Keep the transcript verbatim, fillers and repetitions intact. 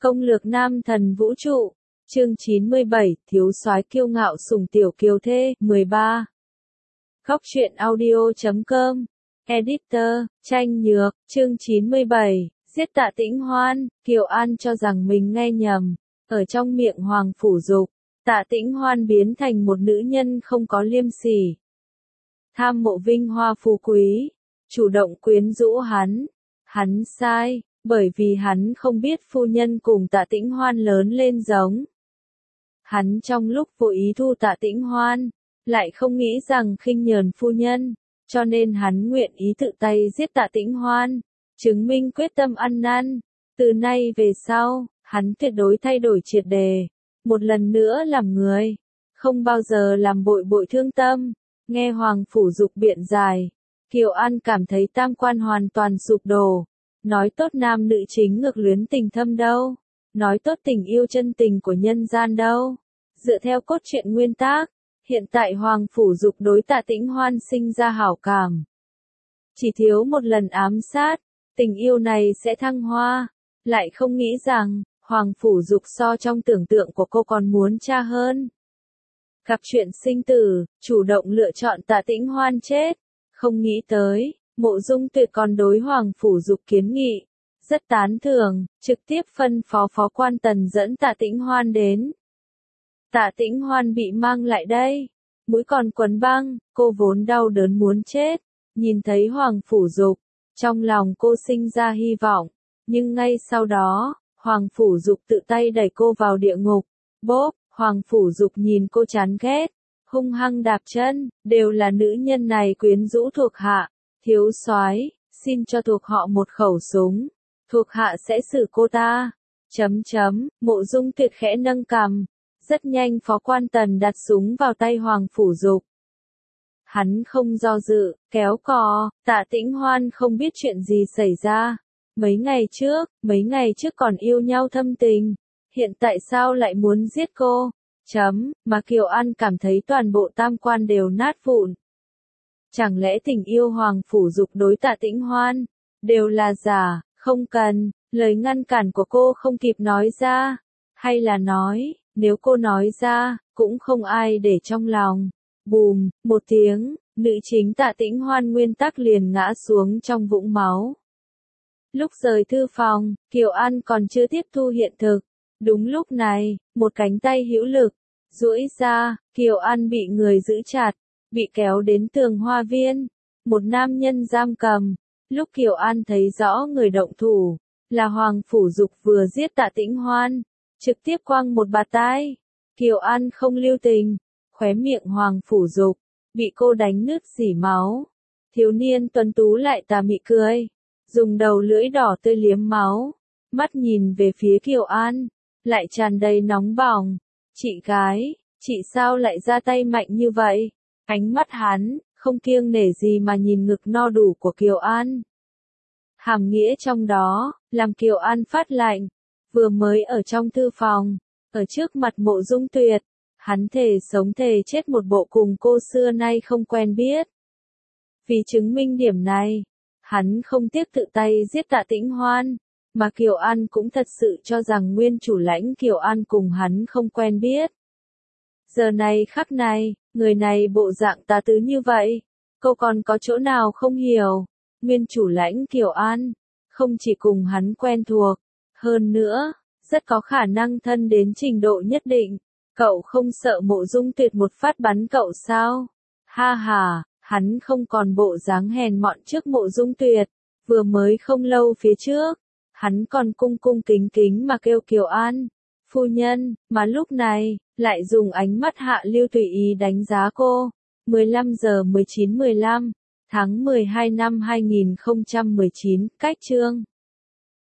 Công lược nam thần vũ trụ, chương chín mươi bảy, thiếu soái kiêu ngạo sủng tiểu kiều thê, mười ba. Góc truyện audio chấm com, Editor, Tranh Nhược, chương chín mươi bảy, giết Tạ Tĩnh Hoan. Kiều An cho rằng mình nghe nhầm, ở trong miệng Hoàng Phủ Dục, Tạ Tĩnh Hoan biến thành một nữ nhân không có liêm sỉ, tham mộ vinh hoa phú quý, chủ động quyến rũ hắn. Hắn sai, bởi vì hắn không biết phu nhân cùng Tạ Tĩnh Hoan lớn lên giống. Hắn trong lúc vô ý thu Tạ Tĩnh Hoan, lại không nghĩ rằng khinh nhờn phu nhân, cho nên hắn nguyện ý tự tay giết Tạ Tĩnh Hoan, chứng minh quyết tâm ăn năn. Từ nay về sau, hắn tuyệt đối thay đổi triệt đề, một lần nữa làm người, không bao giờ làm bội bội thương tâm. Nghe Hoàng Phủ Dục biện giải, Kiều An cảm thấy tam quan hoàn toàn sụp đổ. Nói tốt nam nữ chính ngược luyến tình thâm đâu, nói tốt tình yêu chân tình của nhân gian đâu. Dựa theo cốt truyện nguyên tác, hiện tại Hoàng Phủ Dục đối Tạ Tĩnh Hoan sinh ra hảo cảm. Chỉ thiếu một lần ám sát, tình yêu này sẽ thăng hoa. Lại không nghĩ rằng, Hoàng Phủ Dục so trong tưởng tượng của cô còn muốn cha hơn. Gặp chuyện sinh tử, chủ động lựa chọn Tạ Tĩnh Hoan chết. Không nghĩ tới, Mộ Dung Tuyệt còn đối Hoàng Phủ Dục kiến nghị, rất tán thưởng, trực tiếp phân phó phó quan Tần dẫn Tạ Tĩnh Hoan đến. Tạ Tĩnh Hoan bị mang lại đây, mũi còn quấn băng, cô vốn đau đớn muốn chết, nhìn thấy Hoàng Phủ Dục, trong lòng cô sinh ra hy vọng, nhưng ngay sau đó, Hoàng Phủ Dục tự tay đẩy cô vào địa ngục. Bốp, Hoàng Phủ Dục nhìn cô chán ghét, hung hăng đạp chân, đều là nữ nhân này quyến rũ thuộc hạ. Thiếu soái, xin cho thuộc họ một khẩu súng, thuộc hạ sẽ xử cô ta. Chấm chấm, Mộ Dung Tuyệt khẽ nâng cằm, rất nhanh phó quan Tần đặt súng vào tay Hoàng Phủ Dục. Hắn không do dự, kéo cò. Tạ Tĩnh Hoan không biết chuyện gì xảy ra. Mấy ngày trước, mấy ngày trước còn yêu nhau thâm tình, hiện tại sao lại muốn giết cô? Chấm, mà Kiều An cảm thấy toàn bộ tam quan đều nát vụn. Chẳng lẽ tình yêu Hoàng Phủ Dục đối Tạ Tĩnh Hoan đều là giả, không cần, lời ngăn cản của cô không kịp nói ra, hay là nói, nếu cô nói ra, cũng không ai để trong lòng. Bùm, một tiếng, nữ chính Tạ Tĩnh Hoan nguyên tắc liền ngã xuống trong vũng máu. Lúc rời thư phòng, Kiều An còn chưa tiếp thu hiện thực. Đúng lúc này, một cánh tay hữu lực duỗi ra, Kiều An bị người giữ chặt, bị kéo đến tường hoa viên, một nam nhân giam cầm. Lúc Kiều An thấy rõ người động thủ, là Hoàng Phủ Dục vừa giết Tạ Tĩnh Hoan, trực tiếp quăng một bạt tai. Kiều An không lưu tình, khóe miệng Hoàng Phủ Dục bị cô đánh nứt rỉ máu. Thiếu niên tuấn tú lại tà mị cười, dùng đầu lưỡi đỏ tươi liếm máu, mắt nhìn về phía Kiều An, lại tràn đầy nóng bỏng. Chị gái, chị sao lại ra tay mạnh như vậy? Ánh mắt hắn, không kiêng nể gì mà nhìn ngực no đủ của Kiều An. Hàm nghĩa trong đó, làm Kiều An phát lạnh. Vừa mới ở trong thư phòng, ở trước mặt Mộ Dung Tuyệt, hắn thề sống thề chết một bộ cùng cô xưa nay không quen biết. Vì chứng minh điểm này, hắn không tiếc tự tay giết Tạ Tĩnh Hoan, mà Kiều An cũng thật sự cho rằng nguyên chủ lãnh Kiều An cùng hắn không quen biết. Giờ này khắc này, người này bộ dạng tà tứ như vậy, cô còn có chỗ nào không hiểu? Nguyên chủ lãnh Kiều An, không chỉ cùng hắn quen thuộc, hơn nữa, rất có khả năng thân đến trình độ nhất định. Cậu không sợ Mộ Dung Tuyệt một phát bắn cậu sao? Ha ha, hắn không còn bộ dáng hèn mọn trước Mộ Dung Tuyệt, vừa mới không lâu phía trước, hắn còn cung cung kính kính mà kêu Kiều An, phu nhân, mà lúc này, lại dùng ánh mắt hạ lưu tùy ý đánh giá cô. mười lăm giờ mười chín mười lăm, tháng mười hai năm hai nghìn không trăm mười chín, cách chương.